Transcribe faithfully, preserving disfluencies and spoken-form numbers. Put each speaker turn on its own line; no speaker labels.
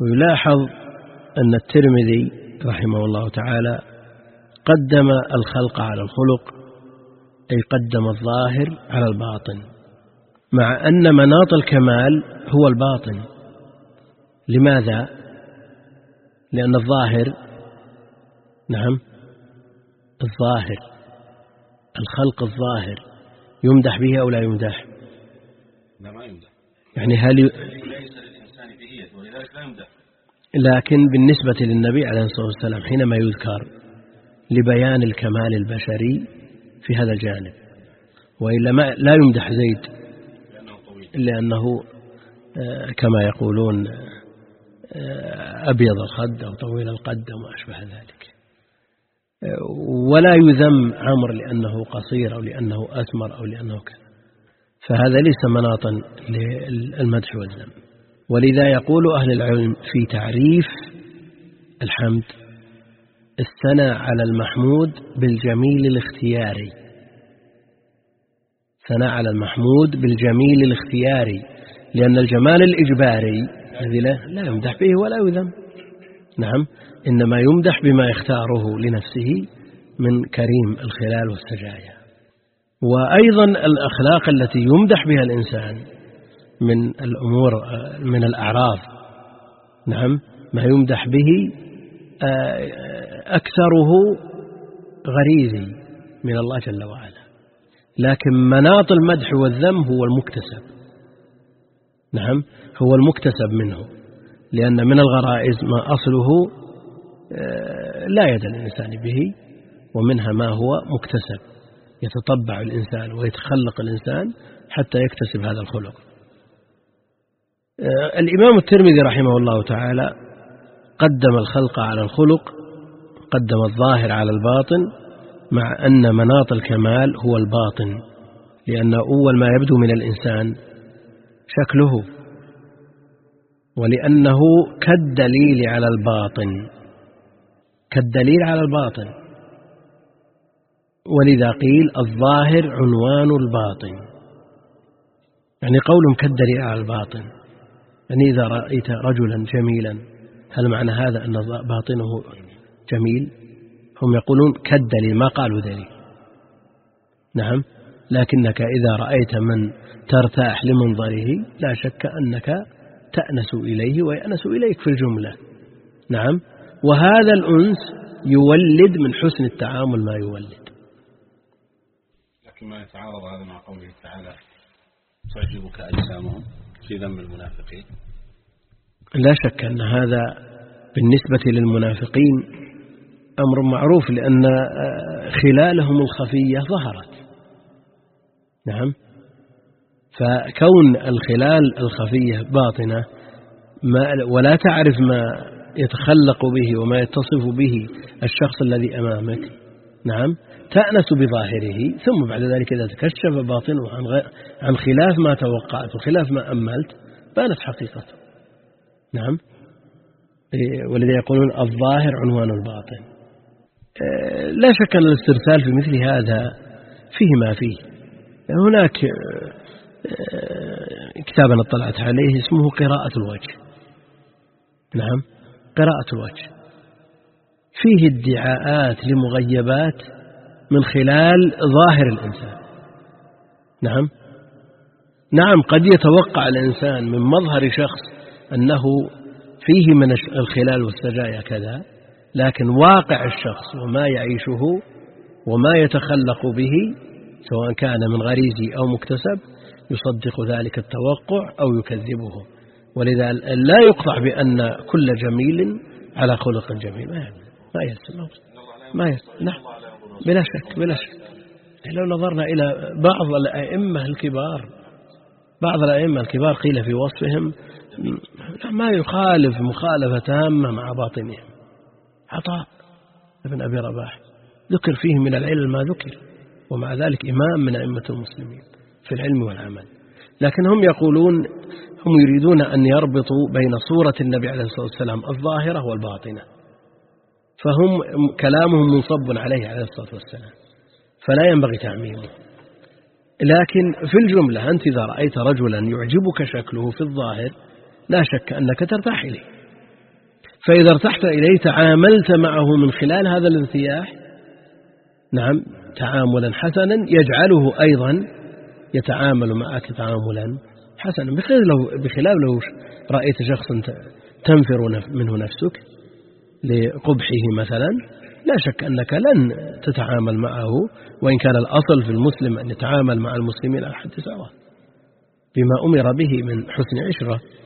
ويلاحظ أن الترمذي رحمه الله تعالى قدم الخلق على الخلق، أي قدم الظاهر على الباطن، مع أن مناط الكمال هو الباطن. لماذا؟ لأن الظاهر نعم الظاهر الخلق الظاهر يمدح به أو لا يمدح؟
لا ما يمدح،
يعني هل ي...
ليس للإنسان بهية ولذلك لا يمدح.
لكن بالنسبة للنبي عليه الصلاة والسلام حينما يذكر لبيان الكمال البشري في هذا الجانب، وإلا ما لا يمدح زيد
لأنه طويل،
لأنه كما يقولون أبيض الخد أو طويل القد وما أشبه ذلك، ولا يذم عمرو لأنه قصير أو لأنه أسمر أو لأنه كذا، فهذا ليس مناطا للمدح والذم. ولذا يقول أهل العلم في تعريف الحمد: الثناء على المحمود بالجميل الاختياري. ثناء على المحمود بالجميل الاختياري، لأن الجمال الإجباري الذي لا يمدح به ولا يذم، نعم، إنما يمدح بما يختاره لنفسه من كريم الخلال والسجايا. وأيضا الأخلاق التي يمدح بها الإنسان من الأمور من الأعراض، نعم، ما يمدح به أكثره غريزي من الله جل وعلا، لكن مناط المدح والذم هو المكتسب، نعم، هو المكتسب منه، لأن من الغرائز ما أصله لا يد الإنسان به، ومنها ما هو مكتسب يتطبع الإنسان ويتخلق الإنسان حتى يكتسب هذا الخلق. الإمام الترمذي رحمه الله تعالى قدم الخلق على الخلق، قدم الظاهر على الباطن، مع أن مناط الكمال هو الباطن، لأن أول ما يبدو من الإنسان شكله، ولأنه كالدليل على الباطن، كالدليل على الباطن، ولذا قيل الظاهر عنوان الباطن، يعني قولهم كالدليل على الباطن، يعني إذا رأيت رجلا جميلا هل معنى هذا أن باطنه جميل؟ هم يقولون كالدليل، ما قالوا دليل، نعم، لكنك إذا رأيت من ترتاح لمنظره لا شك أنك تأنس إليه ويأنس إليك في الجملة، نعم، وهذا الأنس يولد من حسن التعامل ما يولد.
لكن ما يتعارض هذا مع قوله تعالى: تعجبك أجسامهم في ذم المنافقين.
لا شك أن هذا بالنسبة للمنافقين أمر معروف، لأن خلالهم الخفية ظهرت، نعم، فكون الخلال الخفية باطنة ما ولا تعرف ما يتخلق به وما يتصف به الشخص الذي أمامك، نعم، تأنس بظاهره، ثم بعد ذلك إذا تكشف باطنه عن, عن خلاف ما توقعت وخلاف ما أملت بانت حقيقته، نعم، ولذا يقولون الظاهر عنوان الباطن. لا شك أن الاسترسال في مثل هذا فيه ما فيه. هناك كتابا اطلعت عليه اسمه قراءة الوجه، نعم، قراءة الوجه، فيه ادعاءات لمغيبات من خلال ظاهر الإنسان، نعم نعم قد يتوقع الإنسان من مظهر شخص أنه فيه من الخلال والسجايا كذا، لكن واقع الشخص وما يعيشه وما يتخلق به سواء كان من غريزي أو مكتسب يصدق ذلك التوقع أو يكذبه. ولذا لا يقطع بأن كل جميل على خلق جميل، ما ما يسمى ما يسمى نعم، بلا شك بلا شك. لو نظرنا إلى بعض الأئمة الكبار، بعض الأئمة الكبار قيل في وصفهم ما يخالف مخالفة تامة مع باطنهم. عطاء ابن أبي رباح ذكر فيه من العلم ما ذكر، ومع ذلك إمام من أئمة المسلمين في العلم والعمل، لكن هم يقولون هم يريدون أن يربطوا بين صورة النبي عليه الصلاة والسلام الظاهرة والباطنة، فهم كلامهم منصب عليه عليه الصلاة والسلام، فلا ينبغي تعميمه. لكن في الجملة أنت إذا رأيت رجلا يعجبك شكله في الظاهر لا شك أنك ترتاح إليه، فإذا ارتحت إليه تعاملت معه من خلال هذا الارتياح نعم تعاملا حسنا يجعله أيضا يتعامل معك تعاملا حسنا، بخلاف لو رأيت شخصا تنفر منه نفسك لقبحه مثلا لا شك أنك لن تتعامل معه، وإن كان الأصل في المسلم أن يتعامل مع المسلمين على حد سواء بما أمر به من حسن عشرة.